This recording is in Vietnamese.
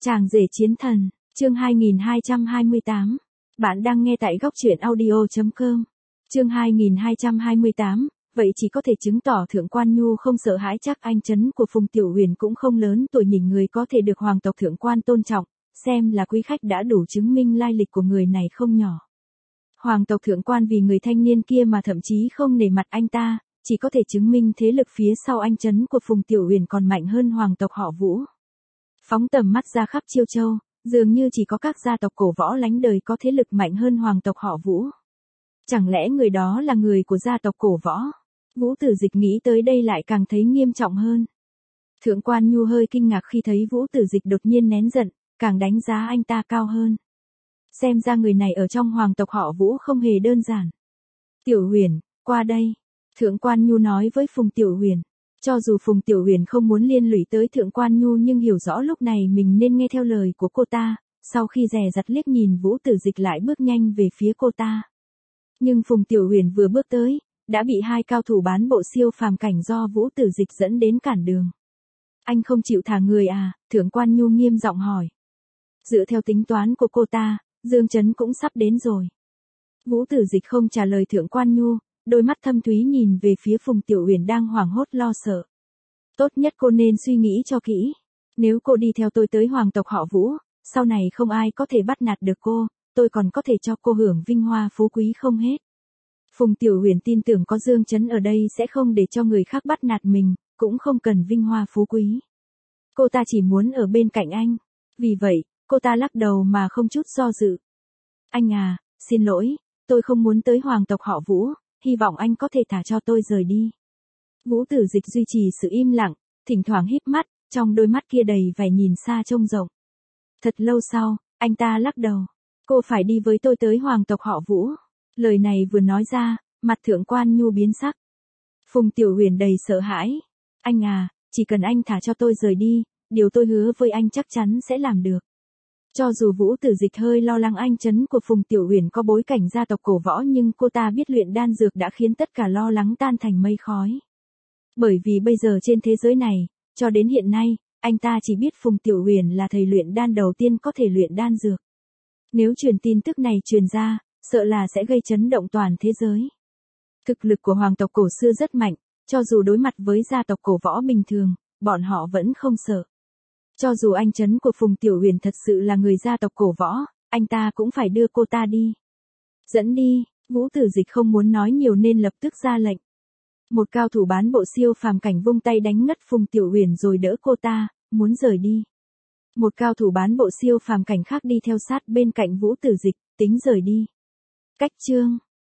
Chàng rể chiến thần, chương 2228. Bạn đang nghe tại góc truyện audio.com. Chương 2228, vậy chỉ có thể chứng tỏ Thượng Quan Nhu không sợ hãi. Chắc anh chấn của Phùng Tiểu Huyền cũng không lớn tuổi, nhìn người có thể được hoàng tộc Thượng Quan tôn trọng, xem là quý khách đã đủ chứng minh lai lịch của người này không nhỏ. Hoàng tộc Thượng Quan vì người thanh niên kia mà thậm chí không nể mặt anh ta, chỉ có thể chứng minh thế lực phía sau anh chấn của Phùng Tiểu Huyền còn mạnh hơn hoàng tộc họ Vũ. Phóng tầm mắt ra khắp Chiêu Châu, dường như chỉ có các gia tộc cổ võ lánh đời có thế lực mạnh hơn hoàng tộc họ Vũ. Chẳng lẽ người đó là người của gia tộc cổ võ? Vũ Tử Dịch nghĩ tới đây lại càng thấy nghiêm trọng hơn. Thượng Quan Nhu hơi kinh ngạc khi thấy Vũ Tử Dịch đột nhiên nén giận, càng đánh giá anh ta cao hơn. Xem ra người này ở trong hoàng tộc họ Vũ không hề đơn giản. Tiểu Huyền, qua đây. Thượng Quan Nhu nói với Phùng Tiểu Huyền. Cho dù Phùng Tiểu Huyền không muốn liên lụy tới Thượng Quan Nhu nhưng hiểu rõ lúc này mình nên nghe theo lời của cô ta, sau khi dè dặt liếc nhìn Vũ Tử Dịch lại bước nhanh về phía cô ta. Nhưng Phùng Tiểu Huyền vừa bước tới, đã bị hai cao thủ bán bộ siêu phàm cảnh do Vũ Tử Dịch dẫn đến cản đường. Anh không chịu thả người à? Thượng Quan Nhu nghiêm giọng hỏi. Dựa theo tính toán của cô ta, Dương Chấn cũng sắp đến rồi. Vũ Tử Dịch không trả lời Thượng Quan Nhu, đôi mắt thâm thúy nhìn về phía Phùng Tiểu Huyền đang hoảng hốt lo sợ. Tốt nhất cô nên suy nghĩ cho kỹ. Nếu cô đi theo tôi tới hoàng tộc họ Vũ, sau này không ai có thể bắt nạt được cô, tôi còn có thể cho cô hưởng vinh hoa phú quý không hết. Phùng Tiểu Huyền tin tưởng có Dương Chấn ở đây sẽ không để cho người khác bắt nạt mình, cũng không cần vinh hoa phú quý. Cô ta chỉ muốn ở bên cạnh anh. Vì vậy, cô ta lắc đầu mà không chút do dự. Anh à, xin lỗi, tôi không muốn tới hoàng tộc họ Vũ, hy vọng anh có thể thả cho tôi rời đi. Vũ Tử Dịch duy trì sự im lặng, thỉnh thoảng híp mắt, trong đôi mắt kia đầy vẻ nhìn xa trông rộng. Thật lâu sau, anh ta lắc đầu. Cô phải đi với tôi tới hoàng tộc họ Vũ. Lời này vừa nói ra, mặt Thượng Quan Nhu biến sắc. Phùng Tiểu Huyền đầy sợ hãi. Anh à, chỉ cần anh thả cho tôi rời đi, điều tôi hứa với anh chắc chắn sẽ làm được. Cho dù Vũ Tử Dịch hơi lo lắng anh chấn của Phùng Tiểu Huyền có bối cảnh gia tộc cổ võ nhưng cô ta biết luyện đan dược đã khiến tất cả lo lắng tan thành mây khói. Bởi vì bây giờ trên thế giới này, cho đến hiện nay, anh ta chỉ biết Phùng Tiểu Huyền là thầy luyện đan đầu tiên có thể luyện đan dược. Nếu truyền tin tức này truyền ra, sợ là sẽ gây chấn động toàn thế giới. Thực lực của hoàng tộc cổ xưa rất mạnh, cho dù đối mặt với gia tộc cổ võ bình thường, bọn họ vẫn không sợ. Cho dù anh chấn của Phùng Tiểu Huyền thật sự là người gia tộc cổ võ, anh ta cũng phải đưa cô ta đi. Dẫn đi. Vũ Tử Dịch không muốn nói nhiều nên lập tức ra lệnh. Một cao thủ bán bộ siêu phàm cảnh vung tay đánh ngất Phùng Tiểu Huyền rồi đỡ cô ta, muốn rời đi. Một cao thủ bán bộ siêu phàm cảnh khác đi theo sát bên cạnh Vũ Tử Dịch, tính rời đi. Cách chương